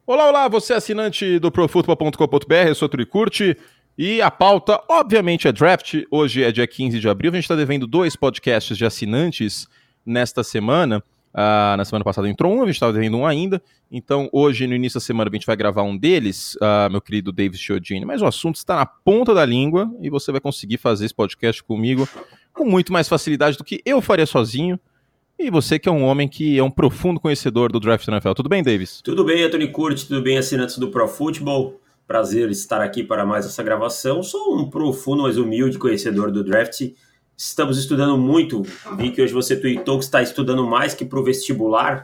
Olá, olá, você é assinante do ProFootball.com.br, eu sou o Tricurti, e a pauta, obviamente, é draft. Hoje é dia 15 de abril, a gente está devendo 2 podcasts de assinantes nesta semana. Na semana passada entrou um, a gente estava devendo um ainda, então hoje, no início da semana, a gente vai gravar um deles, meu querido David Chiodini, mas o assunto está na ponta da língua e você vai conseguir fazer esse podcast comigo com muito mais facilidade do que eu faria sozinho. E você que é um homem que é um profundo conhecedor do draft da NFL. Tudo bem, Davis? Tudo bem, Anthony Curti, tudo bem, assinantes do Pro Football. Prazer estar aqui para mais essa gravação. Sou um profundo, mas humilde conhecedor do draft. Estamos estudando muito. Vi que hoje você tweetou que está estudando mais que para o vestibular.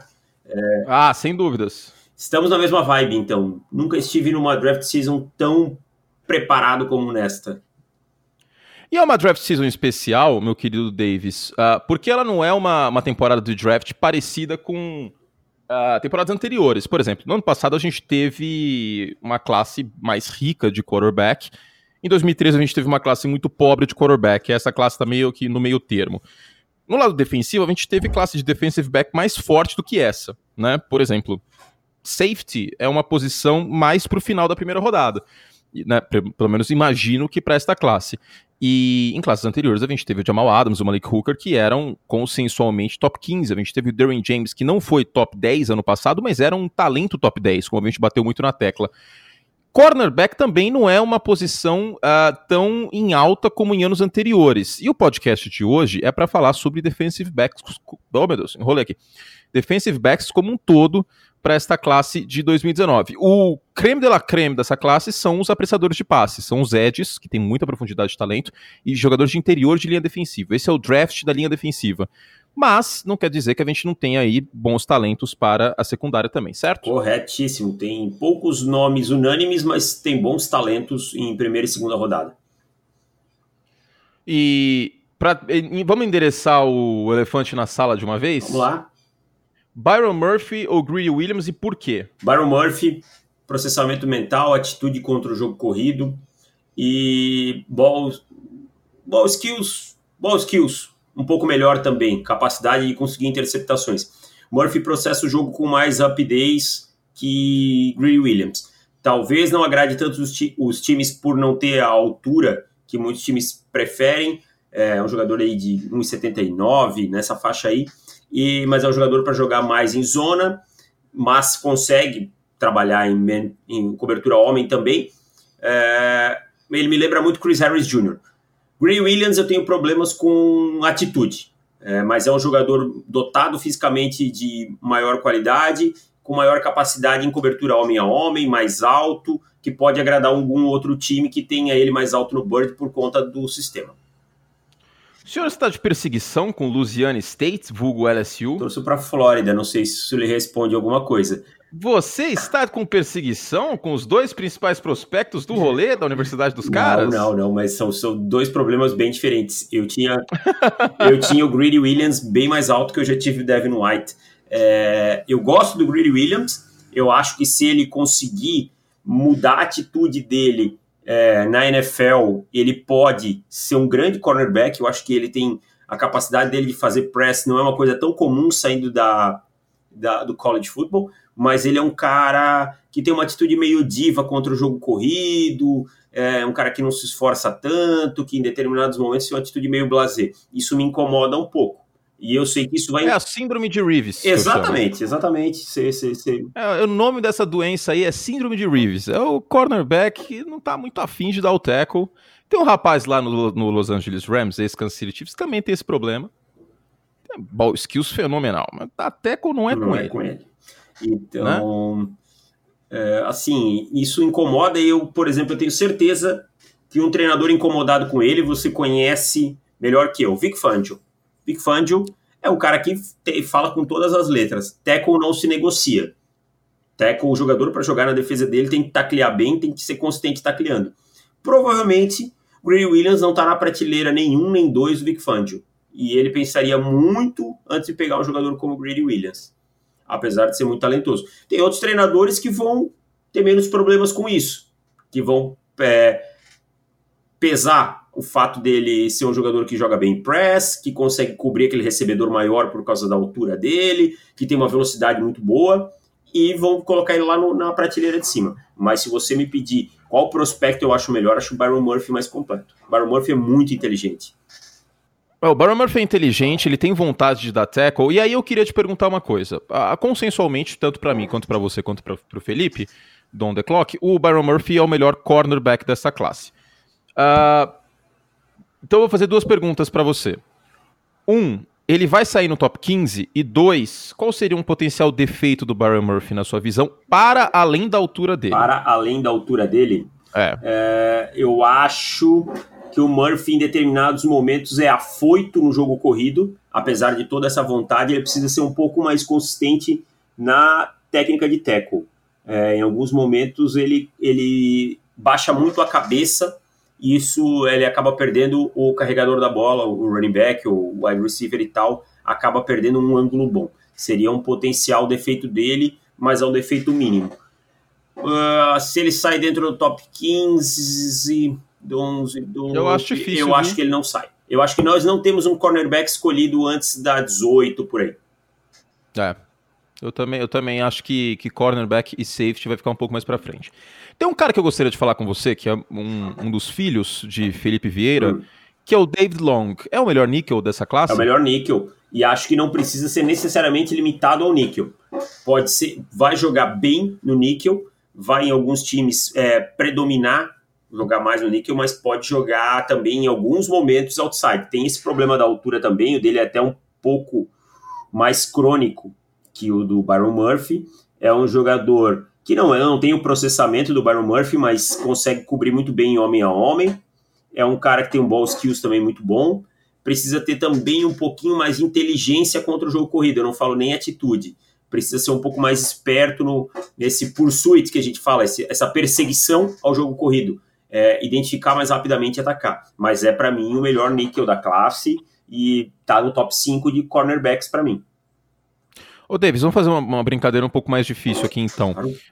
Sem dúvidas. Estamos na mesma vibe, então. Nunca estive numa draft season tão preparado como nesta. E é uma draft season especial, meu querido Davis, porque ela não é uma temporada de draft parecida com temporadas anteriores. Por exemplo, no ano passado a gente teve uma classe mais rica de quarterback. Em 2013 a gente teve uma classe muito pobre de quarterback. Essa classe está meio que no meio termo. No lado defensivo, a gente teve classe de defensive back mais forte do que essa, né? Por exemplo, safety é uma posição mais pro final da primeira rodada. Né? Pelo menos imagino que para esta classe. E em classes anteriores a gente teve o Jamal Adams, o Malik Hooker, que eram consensualmente top 15. A gente teve o Derwin James, que não foi top 10 ano passado, mas era um talento top 10, como a gente bateu muito na tecla. Cornerback também não é uma posição tão em alta como em anos anteriores. E o podcast de hoje é para falar sobre defensive backs. Oh, meu Deus, enrolei aqui. Defensive backs como um todo para esta classe de 2019. O creme de la creme dessa classe são os apressadores de passes, são os edges, que tem muita profundidade de talento, e jogadores de interior de linha defensiva. Esse é o draft da linha defensiva. Mas não quer dizer que a gente não tenha aí bons talentos para a secundária também, certo? Corretíssimo. Tem poucos nomes unânimes, mas tem bons talentos em primeira e segunda rodada. E vamos endereçar o elefante na sala de uma vez? Vamos lá. Byron Murphy ou Greedy Williams e por quê? Byron Murphy, processamento mental, atitude contra o jogo corrido e ball skills um pouco melhor também, capacidade de conseguir interceptações. Murphy processa o jogo com mais rapidez que Greedy Williams. Talvez não agrade tanto os times por não ter a altura que muitos times preferem. É um jogador aí de 1,79, nessa faixa aí. Mas é um jogador para jogar mais em zona, mas consegue trabalhar em cobertura homem também. Ele me lembra muito Chris Harris Jr. Greedy Williams eu tenho problemas com atitude, mas é um jogador dotado fisicamente de maior qualidade, com maior capacidade em cobertura homem a homem, mais alto, que pode agradar algum outro time que tenha ele mais alto no board por conta do sistema. O senhor está de perseguição com Louisiana State, vulgo LSU? Torço para a Flórida, não sei se isso lhe responde alguma coisa. Você está com perseguição com os 2 principais prospectos do rolê da Universidade dos Caras? Não, mas são 2 problemas bem diferentes. Eu tinha o Greedy Williams bem mais alto que eu já tive o Devin White. Eu gosto do Greedy Williams, eu acho que se ele conseguir mudar a atitude dele na NFL, ele pode ser um grande cornerback. Eu acho que ele tem a capacidade dele de fazer press, não é uma coisa tão comum saindo do college football, mas ele é um cara que tem uma atitude meio diva contra o jogo corrido, um cara que não se esforça tanto, que em determinados momentos tem uma atitude meio blasé. Isso me incomoda um pouco. E eu sei que isso vai... É a síndrome de Reeves. Exatamente. O nome dessa doença aí é síndrome de Reeves. É o cornerback que não tá muito afim de dar o tackle. Tem um rapaz lá no Los Angeles Rams, ex-Kansas City Chiefs, que também tem esse problema. Tem ball skills fenomenal, mas a tackle não é com ele. Então, né? Assim, isso incomoda. Eu, por exemplo, eu tenho certeza que um treinador incomodado com ele, você conhece melhor que eu, Vic Fangio. Vic Fangio é um cara que fala com todas as letras. Tackle não se negocia. Tackle, o jogador para jogar na defesa dele tem que taclear bem, tem que ser consistente tacleando. Provavelmente, o Greedy Williams não está na prateleira nenhum nem 2 do Vic Fangio. E ele pensaria muito antes de pegar um jogador como o Greedy Williams, apesar de ser muito talentoso. Tem outros treinadores que vão ter menos problemas com isso, que vão pesar o fato dele ser um jogador que joga bem press, que consegue cobrir aquele recebedor maior por causa da altura dele, que tem uma velocidade muito boa, e vão colocar ele lá na prateleira de cima. Mas se você me pedir qual prospecto eu acho melhor, acho o Byron Murphy mais completo. O Byron Murphy é muito inteligente. O Byron Murphy é inteligente, ele tem vontade de dar tackle, e aí eu queria te perguntar uma coisa. Consensualmente, tanto para mim, quanto para você, quanto para o Felipe, Don The Clock, o Byron Murphy é o melhor cornerback dessa classe. Então eu vou fazer duas perguntas para você. Ele vai sair no top 15? E 2, qual seria um potencial defeito do Byron Murphy, na sua visão, para além da altura dele? Para além da altura dele? Eu acho que o Murphy, em determinados momentos, é afoito no jogo corrido. Apesar de toda essa vontade, ele precisa ser um pouco mais consistente na técnica de tackle. Em alguns momentos, ele baixa muito a cabeça, e isso ele acaba perdendo o carregador da bola, o running back, o wide receiver e tal, acaba perdendo um ângulo bom. Seria um potencial defeito dele, mas é um defeito mínimo. Se ele sai dentro do top 15, 11, 12, eu acho difícil. Eu acho que ele não sai. Eu acho que nós não temos um cornerback escolhido antes da 18, por aí. Eu também acho que cornerback e safety vai ficar um pouco mais pra frente. Tem um cara que eu gostaria de falar com você, que é um dos filhos de Felipe Vieira, que é o David Long. É o melhor níquel dessa classe? É o melhor níquel. E acho que não precisa ser necessariamente limitado ao níquel. Pode ser, vai jogar bem no níquel, vai em alguns times predominar, jogar mais no níquel, mas pode jogar também em alguns momentos outside. Tem esse problema da altura também, o dele é até um pouco mais crônico que o do Byron Murphy. É um jogador que não tem o processamento do Byron Murphy, mas consegue cobrir muito bem homem a homem. É um cara que tem um ball skills também muito bom. Precisa ter também um pouquinho mais de inteligência contra o jogo corrido. Eu não falo nem atitude. Precisa ser um pouco mais esperto nesse pursuit que a gente fala, essa perseguição ao jogo corrido. Identificar mais rapidamente e atacar. Mas é, para mim, o melhor níquel da classe e tá no top 5 de cornerbacks para mim. Ô, Davis, vamos fazer uma brincadeira um pouco mais difícil aqui, então.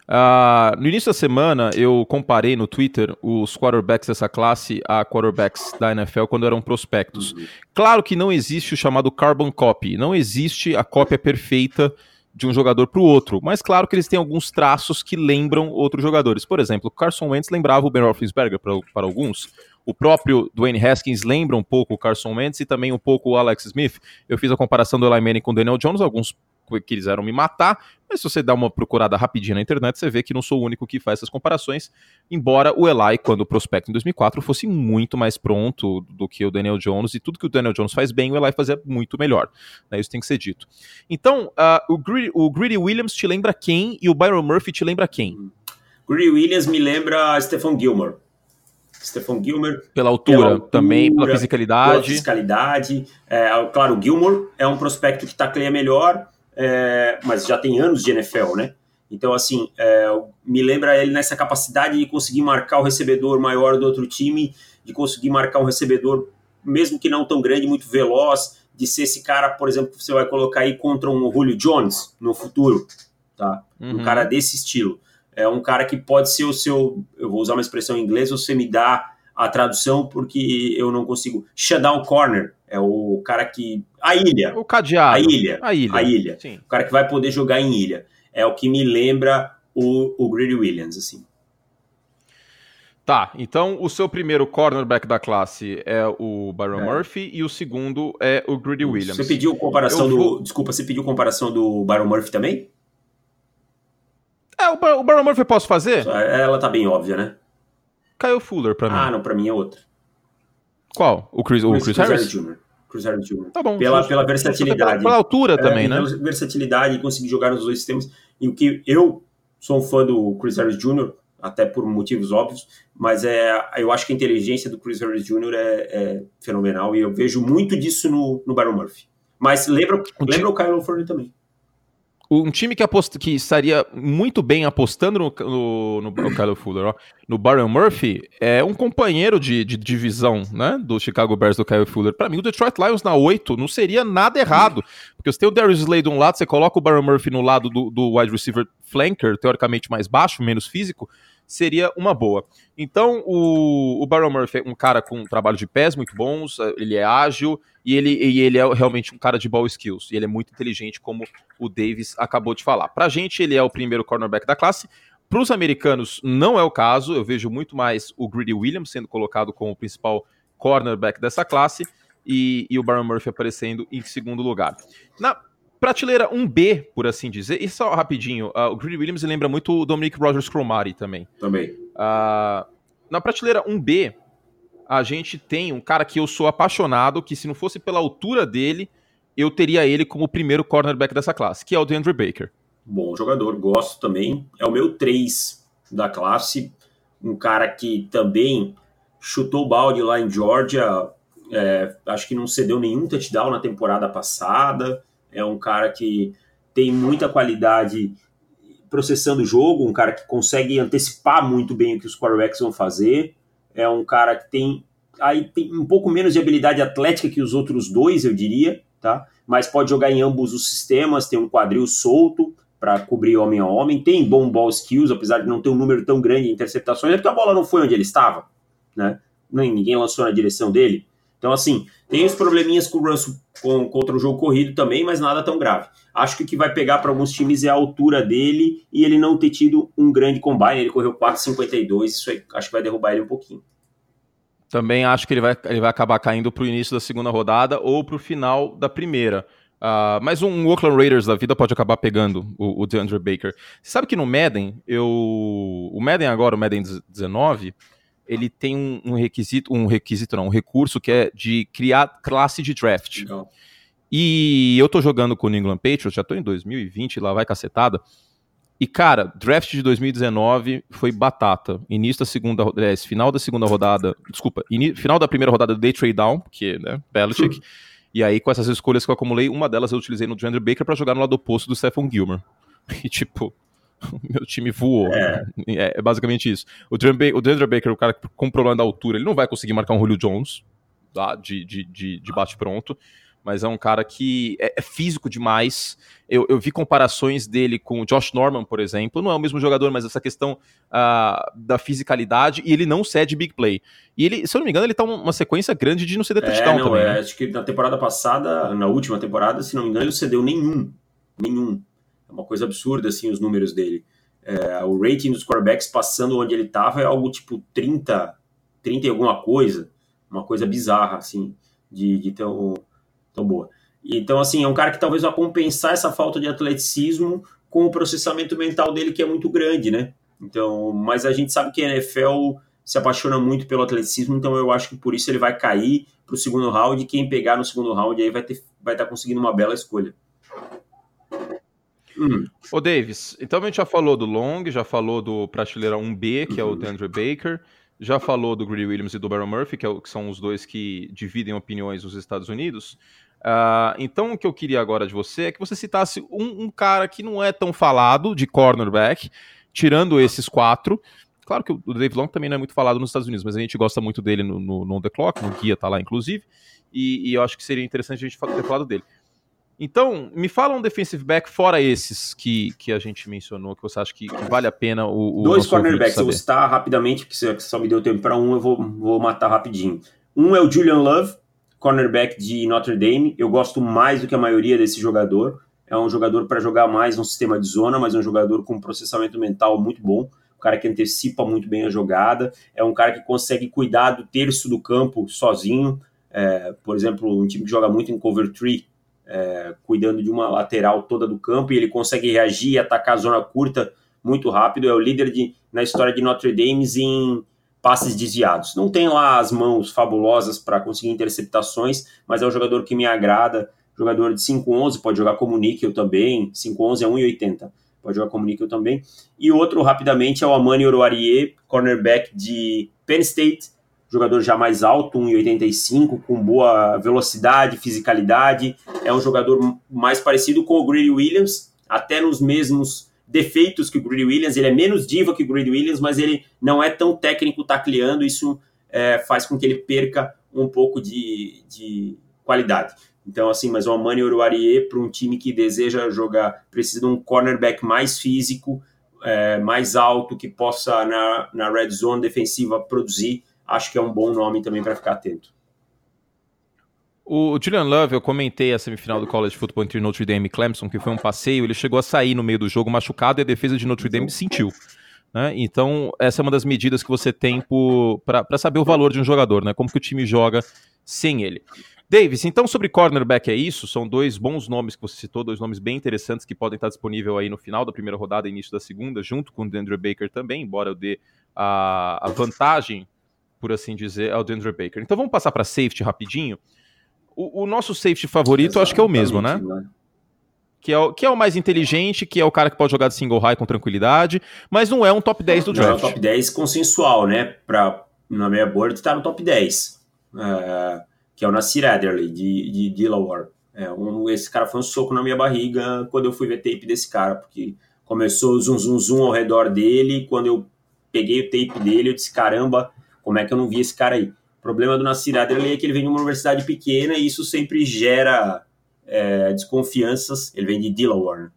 No início da semana, eu comparei no Twitter os quarterbacks dessa classe a quarterbacks da NFL quando eram prospectos. Claro que não existe o chamado carbon copy, não existe a cópia perfeita de um jogador para o outro, mas claro que eles têm alguns traços que lembram outros jogadores. Por exemplo, o Carson Wentz lembrava o Ben Roethlisberger para alguns. O próprio Dwayne Haskins lembra um pouco o Carson Wentz e também um pouco o Alex Smith. Eu fiz a comparação do Eli Manning com o Daniel Jones, alguns quiseram me matar, mas se você dá uma procurada rapidinho na internet, você vê que não sou o único que faz essas comparações, embora o Eli, quando prospecto em 2004, fosse muito mais pronto do que o Daniel Jones, e tudo que o Daniel Jones faz bem, o Eli fazia muito melhor, né? Isso tem que ser dito. Então, o Greedy Williams te lembra quem, e o Byron Murphy te lembra quem? Greedy Williams me lembra Stephon Gilmore. Stephon Gilmore. Pela altura, também, pela fisicalidade. Pela fisicalidade. Claro, o Gilmore é um prospecto que tacleia melhor, mas já tem anos de NFL, né? Então, assim, me lembra ele nessa capacidade de conseguir marcar o recebedor maior do outro time, de conseguir marcar um recebedor, mesmo que não tão grande, muito veloz, de ser esse cara, por exemplo, que você vai colocar aí contra um Julio Jones no futuro, tá? Um cara desse estilo. É um cara que pode ser o seu, eu vou usar uma expressão em inglês, você me dá a tradução porque eu não consigo. Shutdown corner, é o cara que... A ilha. O cadeado. A ilha. Sim. O cara que vai poder jogar em ilha. É o que me lembra o Greedy Williams, assim. Tá, então o seu primeiro cornerback da classe é o Byron Murphy e o segundo é o Greedy Williams. Você pediu comparação Desculpa, você pediu comparação do Byron Murphy também? O Byron Murphy eu posso fazer? Ela tá bem óbvia, né? Kyle Fuller pra mim. Não, pra mim é outra. Qual? O Chris Harris? Chris Harris Jr. Tá bom. Pela versatilidade. Pela altura também, né? Pela versatilidade e conseguir jogar nos dois sistemas. E o que eu sou um fã do Chris Harris Jr., até por motivos óbvios, mas eu acho que a inteligência do Chris Harris Jr. é fenomenal e eu vejo muito disso no Byron Murphy. Mas lembra o Kyle Fuller também. Um time que estaria muito bem apostando no Kyle Fuller, no Byron Murphy, é um companheiro de divisão, né, do Chicago Bears, do Kyle Fuller. Para mim, o Detroit Lions na 8 não seria nada errado, porque você tem o Darius Slay de um lado, você coloca o Byron Murphy no lado do wide receiver flanker, teoricamente mais baixo, menos físico, seria uma boa. Então, o Byron Murphy é um cara com um trabalho de pés muito bons, ele é ágil e ele é realmente um cara de ball skills. E ele é muito inteligente, como o Davis acabou de falar. Pra gente, ele é o primeiro cornerback da classe. Para os americanos, não é o caso. Eu vejo muito mais o Greedy Williams sendo colocado como o principal cornerback dessa classe e o Byron Murphy aparecendo em segundo lugar. Na prateleira 1B, por assim dizer, e só rapidinho, o Greedy Williams lembra muito o Dominic Rodgers-Cromartie também. Na prateleira 1B, a gente tem um cara que eu sou apaixonado, que se não fosse pela altura dele, eu teria ele como o primeiro cornerback dessa classe, que é o DeAndre Baker. Bom jogador, gosto também. É o meu 3 da classe. Um cara que também chutou o balde lá em Georgia. Acho que não cedeu nenhum touchdown na temporada passada. É um cara que tem muita qualidade processando o jogo. Um cara que consegue antecipar muito bem o que os quarterbacks vão fazer. É um cara que tem um pouco menos de habilidade atlética que os outros dois, eu diria, tá? Mas pode jogar em ambos os sistemas. Tem um quadril solto para cobrir homem a homem, tem bom ball skills, apesar de não ter um número tão grande de interceptações, é porque a bola não foi onde ele estava, né? Ninguém lançou na direção dele. Então, assim, tem os probleminhas com o Russell contra o jogo corrido também, mas nada tão grave. Acho que o que vai pegar para alguns times é a altura dele e ele não ter tido um grande combine, ele correu 4,52, isso aí acho que vai derrubar ele um pouquinho. Também acho que ele vai acabar caindo para o início da segunda rodada ou para o final da primeira. Mas um Oakland Raiders da vida pode acabar pegando o DeAndre Baker. Você sabe que no Madden, o Madden agora, o Madden 19, ele tem um recurso que é de criar classe de draft. Legal. E eu tô jogando com o New England Patriots, já tô em 2020, lá vai cacetada. E, cara, draft de 2019 foi batata. Final da segunda rodada, final da primeira rodada do Day Trade Down, porque, né, Belichick. E aí, com essas escolhas que eu acumulei, uma delas eu utilizei no DeAndre Baker pra jogar no lado oposto do Stephon Gilmore. E, tipo, meu time voou. É basicamente isso. O DeAndre Baker, o cara que com problema da altura, ele não vai conseguir marcar um Julio Jones, tá? De bate-pronto. Mas é um cara que é físico demais. Eu vi comparações dele com o Josh Norman, por exemplo. Não é o mesmo jogador, mas essa questão da fisicalidade. E ele não cede big play. E ele, se eu não me engano, ele tá uma sequência grande de não ceder touchdown também. Né? Acho que na temporada passada, na última temporada, se não me engano, ele não cedeu nenhum. É uma coisa absurda, assim, os números dele. O rating dos quarterbacks passando onde ele estava é algo tipo 30 e alguma coisa. Uma coisa bizarra, assim, de tão boa. Então, assim, é um cara que talvez vai compensar essa falta de atleticismo com o processamento mental dele, que é muito grande, né? Então, mas a gente sabe que a NFL se apaixona muito pelo atleticismo, então eu acho que por isso ele vai cair para o segundo round, e quem pegar no segundo round aí vai estar conseguindo uma bela escolha. Ô, Davis, então a gente já falou do Long, já falou do prateleira 1B, que é o DeAndre Baker, já falou do Greedy Williams e do Byron Murphy, que são os dois que dividem opiniões nos Estados Unidos. Então o que eu queria agora de você é que você citasse um cara que não é tão falado de cornerback, tirando esses 4. Claro que o Dave Long também não é muito falado nos Estados Unidos, mas a gente gosta muito dele no On The Clock, no guia tá lá inclusive, e eu acho que seria interessante a gente ter falado dele. Então, me fala um defensive back fora esses que a gente mencionou, que você acha que vale a pena o 2 cornerbacks, eu vou citar rapidamente, porque você só me deu tempo para um, eu vou matar rapidinho. Um é o Julian Love, cornerback de Notre Dame. Eu gosto mais do que a maioria desse jogador. É um jogador para jogar mais no sistema de zona, mas é um jogador com processamento mental muito bom. Um cara que antecipa muito bem a jogada. É um cara que consegue cuidar do terço do campo sozinho. Por exemplo, um time que joga muito em cover 3, cuidando de uma lateral toda do campo, e ele consegue reagir e atacar a zona curta muito rápido. É o líder na história de Notre Dame em passes desviados. Não tem lá as mãos fabulosas para conseguir interceptações, mas é um jogador que me agrada. Jogador de 5'11", pode jogar como níquel também. 5'11" é 1,80. Pode jogar como níquel também. E outro, rapidamente, é o Amani Oruwariye, cornerback de Penn State. Jogador já mais alto, 1,85, com boa velocidade, fisicalidade. É um jogador mais parecido com o Greedy Williams, até nos mesmos defeitos que o Greedy Williams. Ele é menos diva que o Greedy Williams, mas ele não é tão técnico tacleando. Isso faz com que ele perca um pouco de qualidade. Então, assim, mas o Amani Oruwariye, para um time que deseja jogar, precisa de um cornerback mais físico, mais alto, que possa na red zone defensiva produzir, acho que é um bom nome também para ficar atento. O Julian Love, eu comentei a semifinal do College Football entre Notre Dame e Clemson, que foi um passeio, ele chegou a sair no meio do jogo machucado e a defesa de Notre Dame sentiu. Né? Então, essa é uma das medidas que você tem para saber o valor de um jogador, né? Como que o time joga sem ele. Davis, então sobre cornerback é isso, são 2 bons nomes que você citou, 2 nomes bem interessantes que podem estar disponíveis aí no final da primeira rodada e início da segunda, junto com o DeAndre Baker também, embora eu dê a vantagem, por assim dizer, ao DeAndre Baker. Então vamos passar para safety rapidinho. O nosso safety favorito, eu acho que é o mesmo, né? Que é o mais inteligente, que é o cara que pode jogar de single high com tranquilidade, mas não é um top 10 do draft. Não é um top 10 consensual, né? Na minha board tá no top 10. Que é o Nasir Adderley, de Delaware. Esse cara foi um soco na minha barriga quando eu fui ver tape desse cara, porque começou o zum ao redor dele, quando eu peguei o tape dele, eu disse, caramba, como é que eu não vi esse cara aí? O problema do Nasir Adderley é que ele vem de uma universidade pequena e isso sempre gera desconfianças. Ele vem de Delaware,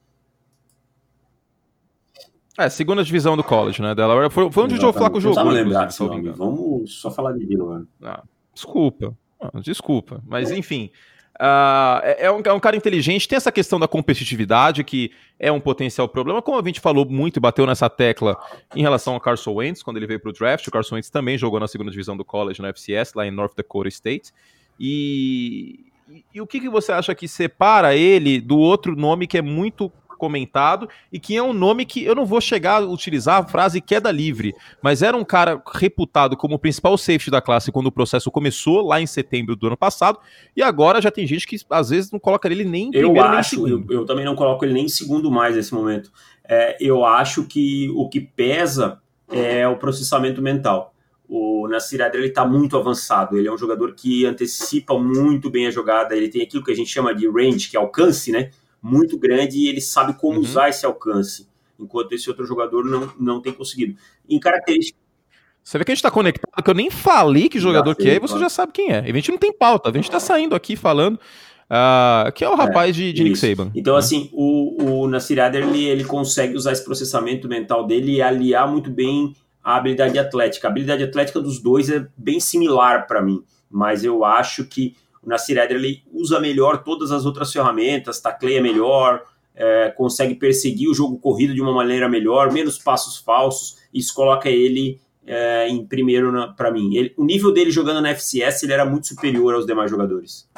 né? Segunda divisão do college, né? Delaware foi onde o Joe Flacco jogou. Não lembrar desse nome. Vamos só falar de Delaware. Desculpa. Mas, enfim, é um cara inteligente. Tem essa questão da competitividade, que é um potencial problema. Como a gente falou muito e bateu nessa tecla em relação ao Carson Wentz, quando ele veio para o draft. O Carson Wentz também jogou na segunda divisão do college, no FCS, lá em North Dakota State. E o que você acha que separa ele do outro nome que é muito comentado e que é um nome que eu não vou chegar a utilizar a frase queda livre, mas era um cara reputado como o principal safety da classe quando o processo começou lá em setembro do ano passado, e agora já tem gente que às vezes não coloca ele nem em primeiro nem em segundo. Eu também não coloco ele nem em segundo mais nesse momento. Eu acho que o que pesa é o processamento mental. O Nasir Adderley está muito avançado, ele é um jogador que antecipa muito bem a jogada, ele tem aquilo que a gente chama de range, que é alcance, né? Muito grande, e ele sabe como usar esse alcance, enquanto esse outro jogador não tem conseguido. Em características... Você vê que a gente tá conectado, que eu nem falei que jogador que é, e você já sabe quem é. A gente não tem pauta, a gente tá saindo aqui falando que é o rapaz de Nick Saban. Então, assim, o Nasir Adderley, ele consegue usar esse processamento mental dele e aliar muito bem a habilidade atlética. A habilidade atlética dos dois é bem similar para mim, mas eu acho que o Nasir Adderley usa melhor todas as outras ferramentas, tacleia melhor, consegue perseguir o jogo corrido de uma maneira melhor, menos passos falsos, isso coloca ele em primeiro para mim. O nível dele jogando na FCS, ele era muito superior aos demais jogadores.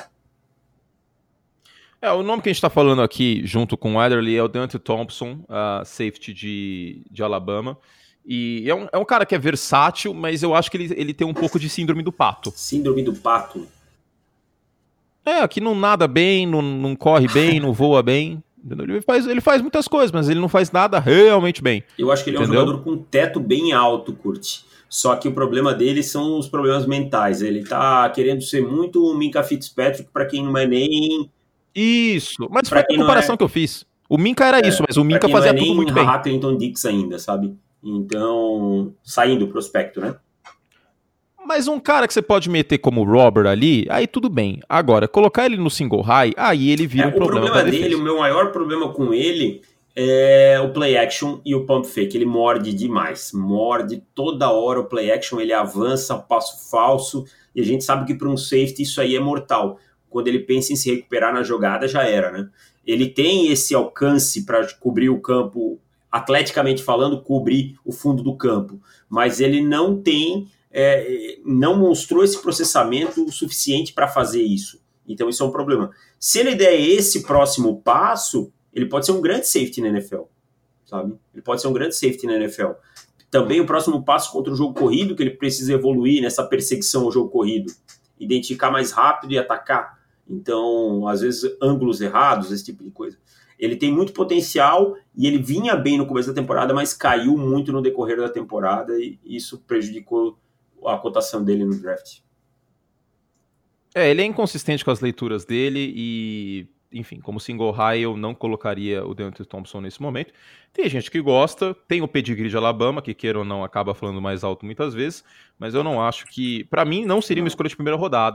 O nome que a gente está falando aqui, junto com o Adderley, é o Deontay Thompson, safety de Alabama. E é um cara que é versátil, mas eu acho que ele tem um pouco de síndrome do pato. Síndrome do pato? Que não nada bem, não corre bem, não voa bem. Ele faz muitas coisas, mas ele não faz nada realmente bem. Eu acho que ele é um jogador com um teto bem alto, Kurt. Só que o problema dele são os problemas mentais. Ele tá querendo ser muito o Minkah Fitzpatrick, para quem não é nem... Isso, mas foi a comparação que eu fiz. O Minkah era isso, mas o Minkah fazia tudo muito bem. Nem Clinton Dix ainda, sabe? Então, saindo do prospecto, né? Mas um cara que você pode meter como Robert ali, aí tudo bem. Agora, colocar ele no single high, aí ele vira um problema. O problema dele, o meu maior problema com ele é o play action e o pump fake. Ele morde demais. Morde toda hora o play action, ele avança, passo falso, e a gente sabe que para um safety isso aí é mortal. Quando ele pensa em se recuperar na jogada, já era, né? Ele tem esse alcance para cobrir o campo, atleticamente falando, cobrir o fundo do campo, mas ele não tem... não mostrou esse processamento suficiente para fazer isso. Então isso é um problema. Se ele der esse próximo passo, ele pode ser um grande safety na NFL, sabe? Ele pode ser um grande safety na NFL. Também o próximo passo contra o jogo corrido, que ele precisa evoluir nessa perseguição ao jogo corrido, identificar mais rápido e atacar. Então, às vezes, ângulos errados, esse tipo de coisa. Ele tem muito potencial e ele vinha bem no começo da temporada, mas caiu muito no decorrer da temporada e isso prejudicou a cotação dele no draft. Ele é inconsistente com as leituras dele e, enfim, como single high eu não colocaria o Deontay Thompson nesse momento. Tem gente que gosta, tem o pedigree de Alabama, que queira ou não acaba falando mais alto muitas vezes, mas eu não acho que, para mim, não seria uma escolha de primeira rodada.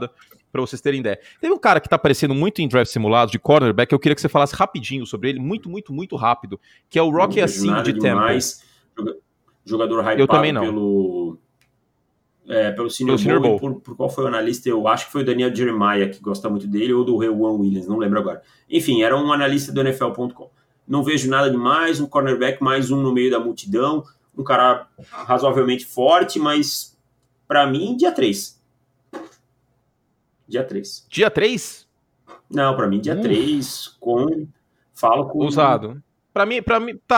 pra vocês terem ideia. Teve um cara que tá aparecendo muito em Draft Simulados, de cornerback, eu queria que você falasse rapidinho sobre ele, muito, muito, muito rápido, que é o Rocky Assim, de Temple. Jogador hypado eu também não. Pelo Senior Bowl. Por qual foi o analista? Eu acho que foi o Daniel Jeremiah, que gosta muito dele, ou do Rewan Williams, não lembro agora. Enfim, era um analista do NFL.com. Não vejo nada demais, um cornerback mais um no meio da multidão, um cara razoavelmente forte, mas pra mim, dia 3. Dia 3. Dia 3? Não, pra mim, dia 3, falo com... Ousado. Pra mim,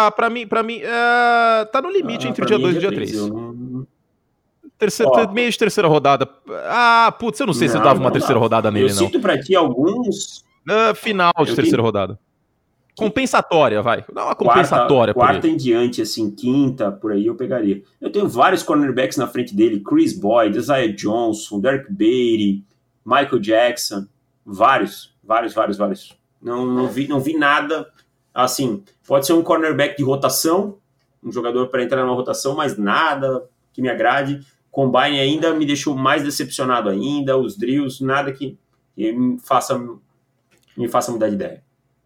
tá no limite entre o dia 2 e o dia 3. Meio de terceira rodada. Putz, eu não sei se eu dava uma terceira rodada nele, não. Eu cito pra ti alguns... Final de terceira rodada. Compensatória, vai. Dá uma compensatória. Quarta em diante, assim, quinta, por aí eu pegaria. Eu tenho vários cornerbacks na frente dele. Chris Boyd, Isaiah Johnson, Derek Beatty, Michael Jackson. Vários. Não vi nada, assim, pode ser um cornerback de rotação, um jogador para entrar numa rotação, mas nada que me agrade. Combine ainda me deixou mais decepcionado ainda, os drills, nada que me faça mudar de ideia.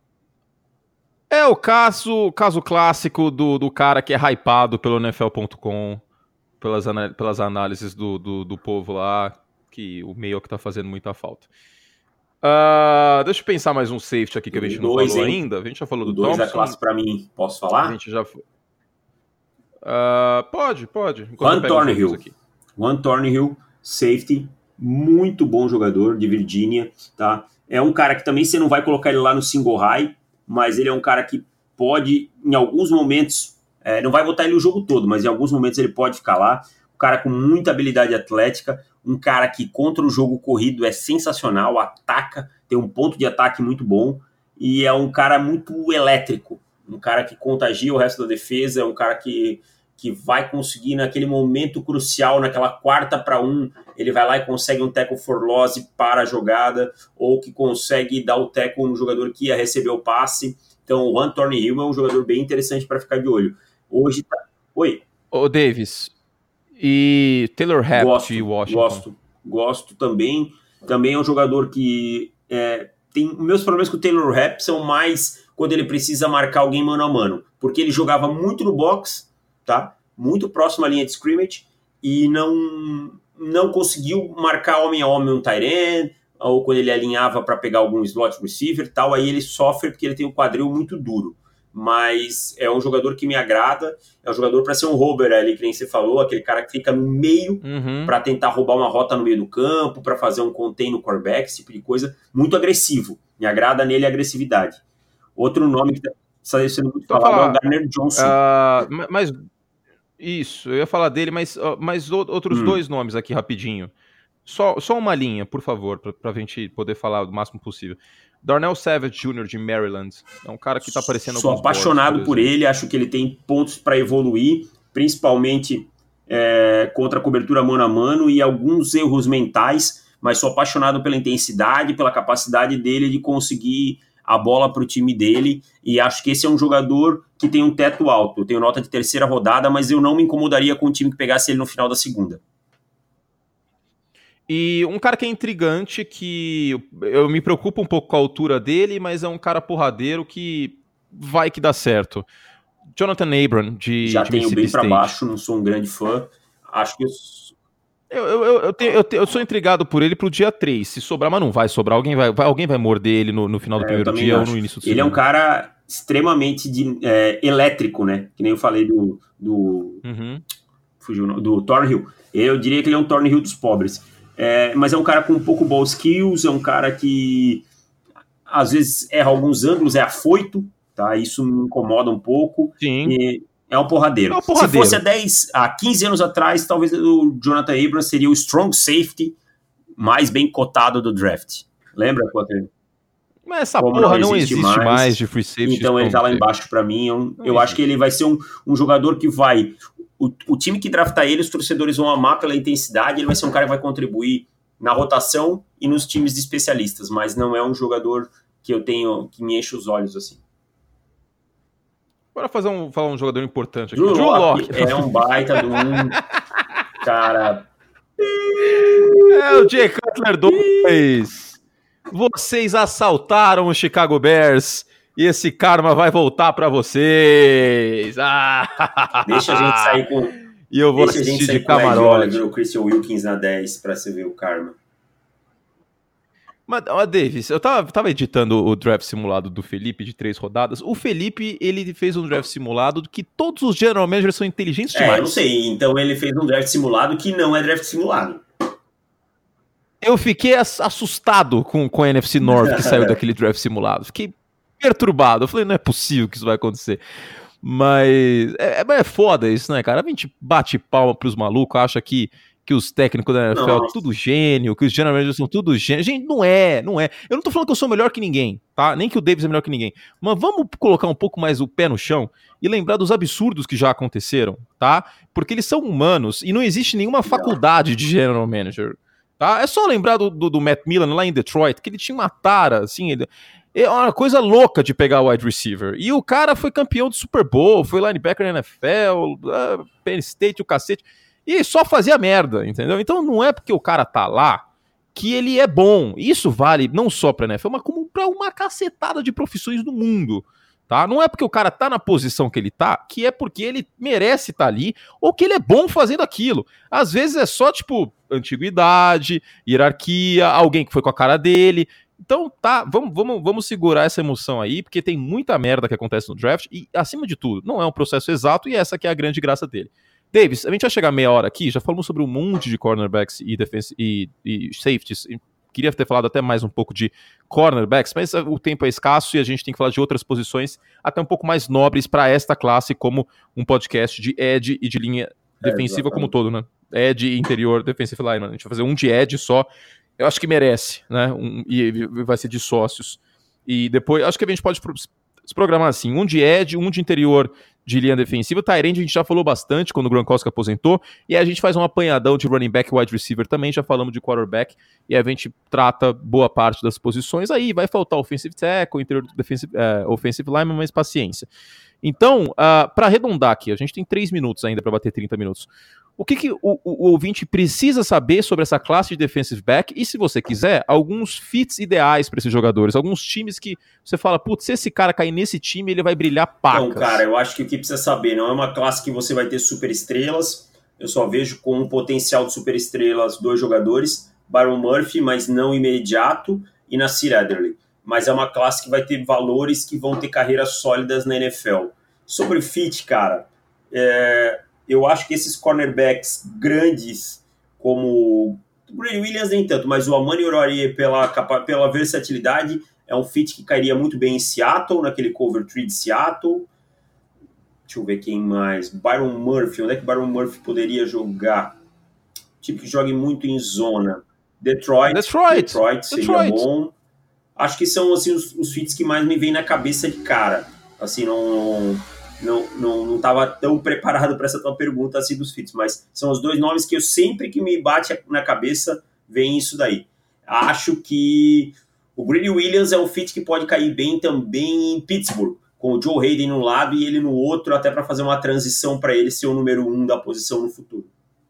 É o caso clássico do cara que é hypado pelo NFL.com, pelas análises do povo lá, que o meio que tá fazendo muita falta. Deixa eu pensar mais um safety aqui que a gente não falou ainda. A gente já falou do Thompson. 2 da classe pra mim, posso falar? A gente já... pode. Juan Thornhill, safety, muito bom jogador de Virgínia, tá? É um cara que também você não vai colocar ele lá no single high, mas ele é um cara que pode, em alguns momentos, não vai botar ele o jogo todo, mas em alguns momentos ele pode ficar lá. Um cara com muita habilidade atlética, um cara que contra o jogo corrido é sensacional, ataca, tem um ponto de ataque muito bom, e é um cara muito elétrico, um cara que contagia o resto da defesa, é um cara que vai conseguir naquele momento crucial, naquela 4ª-1, ele vai lá e consegue um tackle for loss e para a jogada, ou que consegue dar o tackle no jogador que ia receber o passe. Então o Juan Thornhill é um jogador bem interessante para ficar de olho. Hoje tá... Oi? Ô Davis, e Taylor Rapp de Washington? Gosto também. Também é um jogador que tem... Meus problemas com o Taylor Rapp são mais quando ele precisa marcar alguém mano a mano, porque ele jogava muito no box, tá? Muito próximo à linha de scrimmage, e não conseguiu marcar homem a homem um tight end, ou quando ele alinhava para pegar algum slot receiver e tal, aí ele sofre porque ele tem um quadril muito duro. Mas é um jogador que me agrada, é um jogador para ser um rouber ali, que nem você falou, aquele cara que fica no meio para tentar roubar uma rota no meio do campo, para fazer um contain no quarterback, esse tipo de coisa, muito agressivo. Me agrada nele a agressividade. Outro nome que está sendo muito falado é o Gardner Johnson. Mas isso, eu ia falar dele, mas outros 2 nomes aqui rapidinho. Só uma linha, por favor, para a gente poder falar o máximo possível. Darnell Savage Jr. de Maryland. É um cara que está aparecendo... Sou apaixonado por ele, acho que ele tem pontos para evoluir, principalmente contra a cobertura mano a mano e alguns erros mentais, mas sou apaixonado pela intensidade, pela capacidade dele de conseguir a bola para o time dele, e acho que esse é um jogador que tem um teto alto. Eu tenho nota de 3ª rodada, mas eu não me incomodaria com o time que pegasse ele no final da 2ª. E um cara que é intrigante, que eu me preocupo um pouco com a altura dele, mas é um cara porradeiro que vai que dá certo. Jonathan Abram, já tenho bem para baixo, não sou um grande fã. Acho que eu sou intrigado por ele pro dia 3. Se sobrar, mas não vai sobrar. Alguém vai morder ele no final do primeiro dia ou no início do segundo. Ele é um cara extremamente elétrico, né? Que nem eu falei do Thornhill. Eu diria que ele é um Thornhill dos pobres. Mas é um cara com um pouco ball skills, é um cara que às vezes erra alguns ângulos, é afoito, tá? Isso me incomoda um pouco. Sim. E é um porradeiro. Se fosse há 15 anos atrás, talvez o Jonathan Abram seria o strong safety mais bem cotado do draft. Lembra, Potter? Mas essa porra não existe mais de free safety. Então ele tá lá embaixo para mim. Eu acho que ele vai ser um jogador que vai... O time que draftar ele, os torcedores vão amar pela intensidade, ele vai ser um cara que vai contribuir na rotação e nos times de especialistas, mas não é um jogador que eu tenho, que me enche os olhos assim. Bora falar um jogador importante aqui. Drew Lock é um baita de um cara... É o Jay Cutler 2. Vocês assaltaram o Chicago Bears e esse karma vai voltar pra vocês. Deixa a gente sair com... E eu vou assistir de camarote. O Christian Wilkins na 10 pra você ver o karma. Mas, Davis, eu tava editando o draft simulado do Felipe de 3 rodadas. O Felipe, ele fez um draft simulado que todos os general managers são inteligentes demais. Eu não sei. Então ele fez um draft simulado que não é draft simulado. Eu fiquei assustado com a NFC North que saiu daquele draft simulado. Fiquei perturbado. Eu falei, não é possível que isso vai acontecer. Mas é foda isso, né, cara? A gente bate palma pros malucos, acha que os técnicos da NFL são tudo gênio, que os general managers são tudo gênio. Gente, não é. Eu não tô falando que eu sou melhor que ninguém, tá? Nem que o Davis é melhor que ninguém. Mas vamos colocar um pouco mais o pé no chão e lembrar dos absurdos que já aconteceram, tá? Porque eles são humanos e não existe nenhuma faculdade de general manager, tá? É só lembrar do Matt Millen lá em Detroit, que ele tinha uma tara, assim, é uma coisa louca de pegar o wide receiver. E o cara foi campeão do Super Bowl, foi linebacker na NFL, Penn State, o cacete. E só fazia merda, entendeu? Então não é porque o cara tá lá que ele é bom. Isso vale não só pra NFL, mas como pra uma cacetada de profissões do mundo, tá? Não é porque o cara tá na posição que ele tá, que é porque ele merece estar ali, ou que ele é bom fazendo aquilo. Às vezes é só, tipo, antiguidade, hierarquia, alguém que foi com a cara dele. Então tá, vamos segurar essa emoção aí, porque tem muita merda que acontece no draft, e acima de tudo, não é um processo exato, e essa que é a grande graça dele. Davis, a gente vai chegar meia hora aqui, já falamos sobre um monte de cornerbacks e defense e safeties. Queria ter falado até mais um pouco de cornerbacks, mas o tempo é escasso e a gente tem que falar de outras posições até um pouco mais nobres para esta classe, como um podcast de edge e de linha defensiva como um todo, né? Edge, interior, defensive line. A gente vai fazer um de edge só. Eu acho que merece, né? E vai ser de sócios. E depois, acho que a gente pode se programar assim, um de edge, um de interior de linha defensiva. Tyrande a gente já falou bastante quando o Gronkowski aposentou, e aí a gente faz um apanhadão de running back e wide receiver também, já falamos de quarterback, e aí a gente trata boa parte das posições, aí vai faltar offensive tackle, interior offensive lineman, mas paciência. Então, para arredondar aqui, a gente tem 3 minutos ainda para bater 30 minutos. O que o ouvinte precisa saber sobre essa classe de defensive back? E se você quiser, alguns fits ideais para esses jogadores, alguns times que você fala, putz, se esse cara cair nesse time, ele vai brilhar pacas. Então, cara, eu acho que o que precisa saber, não é uma classe que você vai ter super estrelas, eu só vejo com um potencial de super estrelas 2 jogadores, Byron Murphy, mas não imediato, e Nasir Adderley. Mas é uma classe que vai ter valores que vão ter carreiras sólidas na NFL. Sobre fit, cara, eu acho que esses cornerbacks grandes, como o Brady Williams nem tanto, mas o Amani Oruwariye pela versatilidade, é um fit que cairia muito bem em Seattle, naquele cover 3 de Seattle. Deixa eu ver quem mais. Byron Murphy, onde é que Byron Murphy poderia jogar? Tipo que jogue muito em zona. Detroit seria bom. Acho que são assim, os fits que mais me vêm na cabeça de cara. Assim, não estava tão preparado para essa tua pergunta assim dos fits, mas são os 2 nomes que eu sempre que me bate na cabeça vem isso daí. Acho que o Greedy Williams é um fit que pode cair bem também em Pittsburgh, com o Joe Hayden no lado e ele no outro, até para fazer uma transição para ele ser o número 1 da posição no futuro.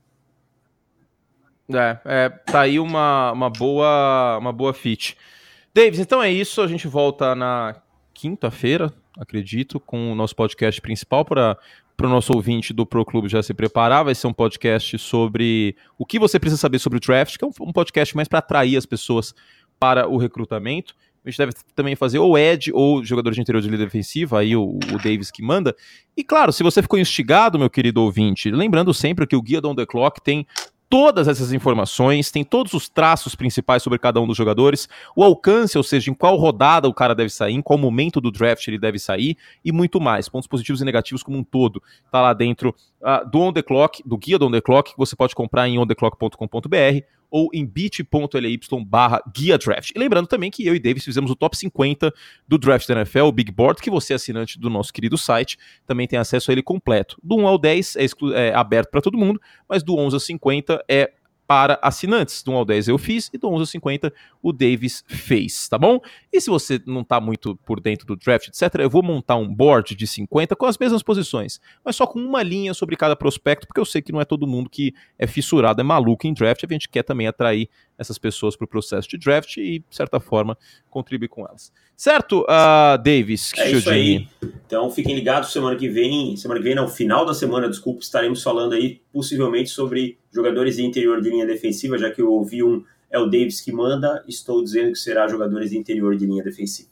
Tá aí uma boa fit. Davis, então é isso, a gente volta na quinta-feira, acredito, com o nosso podcast principal para o nosso ouvinte do Pro Clube já se preparar. Vai ser um podcast sobre o que você precisa saber sobre o draft, que é um podcast mais para atrair as pessoas para o recrutamento. A gente deve também fazer ou edge ou jogador de interior de linha defensiva, aí o Davis que manda. E claro, se você ficou instigado, meu querido ouvinte, lembrando sempre que o Guia On The Clock tem todas essas informações, tem todos os traços principais sobre cada um dos jogadores, o alcance, ou seja, em qual rodada o cara deve sair, em qual momento do draft ele deve sair, e muito mais, pontos positivos e negativos como um todo, tá lá dentro do On The Clock, do Guia do On The Clock, que você pode comprar em ontheclock.com.br ou em bit.ly/guia-draft. E lembrando também que eu e Davis fizemos o top 50 do Draft da NFL, o Big Board, que você, assinante do nosso querido site, também tem acesso a ele completo. Do 1 ao 10 é aberto para todo mundo, mas do 11 ao 50 é para assinantes. Do 1 ao 10 eu fiz e do 11 ao 50 o Davis fez, tá bom? E se você não tá muito por dentro do draft, etc., eu vou montar um board de 50 com as mesmas posições, mas só com uma linha sobre cada prospecto, porque eu sei que não é todo mundo que é fissurado, é maluco em draft, a gente quer também atrair essas pessoas para o processo de draft e, de certa forma, contribuir com elas. Certo, Davis? É isso aí. Então, fiquem ligados, semana que vem, não, final da semana, desculpa, estaremos falando aí, possivelmente, sobre jogadores de interior de linha defensiva, já que eu ouvi é o Davis que manda, estou dizendo que será jogadores de interior de linha defensiva.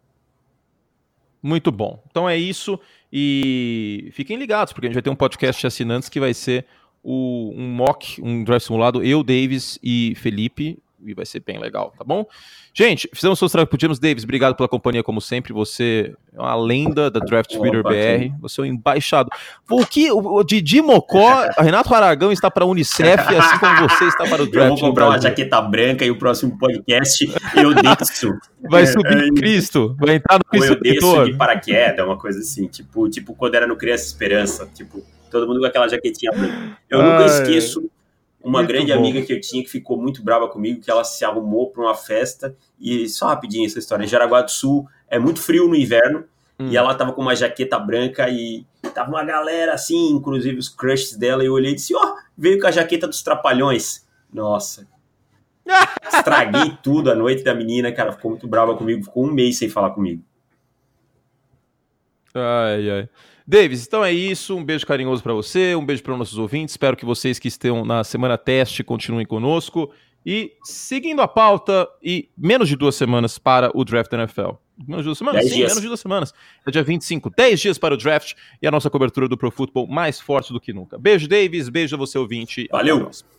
Muito bom. Então é isso, e fiquem ligados, porque a gente vai ter um podcast de assinantes que vai ser um mock, um draft simulado, eu, Davis e Felipe, e vai ser bem legal, tá bom? Gente, fizemos o que podíamos. Davis, obrigado pela companhia, como sempre. Você é uma lenda da Draft Twitter BR. Você é um embaixador. O Didi Mocó, Renato Aragão está para a Unicef, assim como você está para o Draft. Eu vou comprar uma jaqueta branca e o próximo podcast eu desço. Vai subir Cristo, vai entrar no Cristo. Eu desço de paraquedas, uma coisa assim. Tipo quando era no Criança Esperança. Tipo, todo mundo com aquela jaquetinha branca. Eu nunca esqueço uma grande amiga que eu tinha que ficou muito brava comigo, que ela se arrumou para uma festa, e só rapidinho essa história, em Jaraguá do Sul é muito frio no inverno, e ela tava com uma jaqueta branca, e tava uma galera assim, inclusive os crushes dela, e eu olhei e disse, veio com a jaqueta dos Trapalhões. Nossa, estraguei tudo a noite da menina, cara, ficou muito brava comigo, ficou um mês sem falar comigo. Ai. Davis, então é isso, um beijo carinhoso para você, um beijo para os nossos ouvintes, espero que vocês que estão na semana teste continuem conosco, e seguindo a pauta, e menos de 2 semanas para o draft da NFL. Menos de 2 semanas? Sim, menos de 2 semanas. É dia 25, 10 dias para o draft, e a nossa cobertura do Pro Football mais forte do que nunca. Beijo, Davis, beijo a você, ouvinte. Valeu!